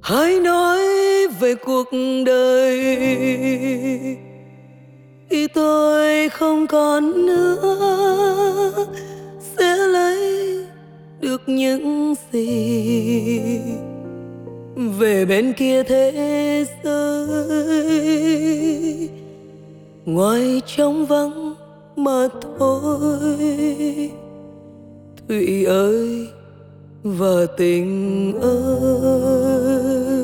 Hãy nói về cuộc đời khi tôi không còn nữa, sẽ lấy được những gì về bên kia thế giới, ngoài trống vắng mà thôi. Thủy ơi và tình ơi,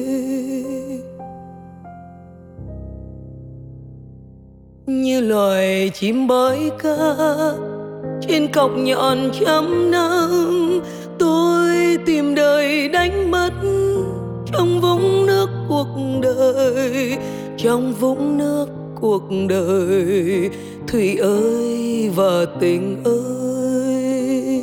như loài chim bói ca trên cọc nhọn trăm năm, tôi tìm đời đánh mất trong vũng nước cuộc đời, trong vũng nước cuộc đời. Thủy ơi và tình ơi,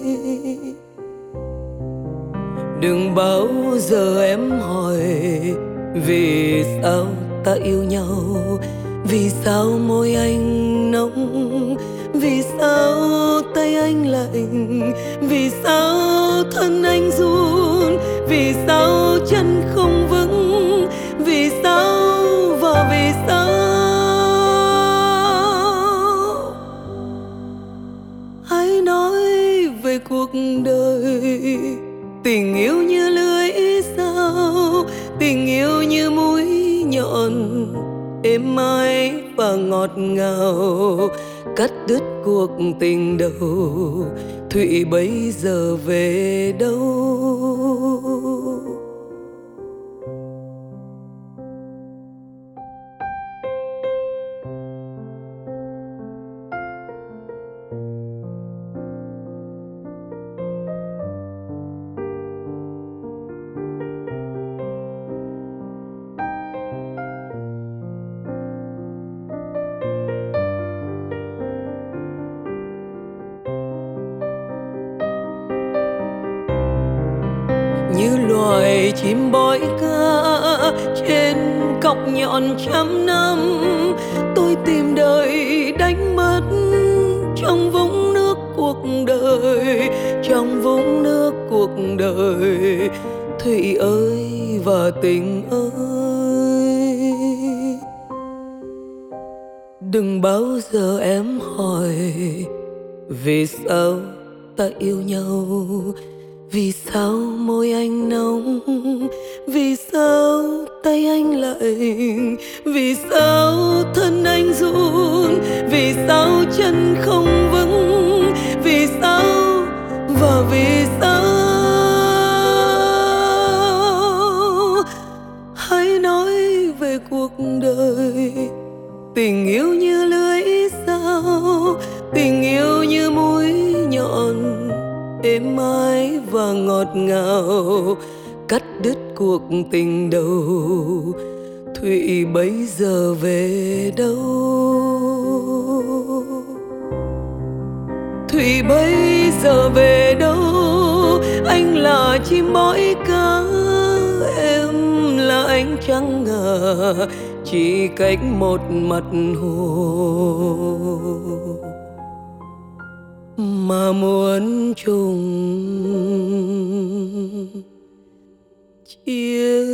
đừng bao giờ em hỏi vì sao ta yêu nhau, vì sao môi anh nóng, vì sao tay anh lạnh, vì sao thân anh run, vì sao chân không vững, vì sao và vì sao. Hãy nói về cuộc đời, tình yêu như lưỡi dao, tình yêu như mũi nhọn êm ái và ngọt ngào, cắt đứt cuộc tình đầu. Thủy bây giờ về đâu? Như loài chim bói ca trên cọc nhọn trăm năm, tôi tìm đời đánh mất trong vũng nước cuộc đời, trong vũng nước cuộc đời. Thủy ơi và tình ơi, đừng bao giờ em hỏi vì sao ta yêu nhau, vì sao môi anh nóng, vì sao tay anh lạnh, vì sao thân anh run, vì sao chân không vững, vì sao và vì sao. Hãy nói về cuộc đời, tình yêu như lưỡi dao, tình yêu như mũi nhọn êm ái và ngọt ngào, cắt đứt cuộc tình đầu. Thủy bây giờ về đâu? Thủy bây giờ về đâu? Anh là chim bói cá, em là ánh trăng ngà, chỉ cách một mặt hồ mà muốn chung chia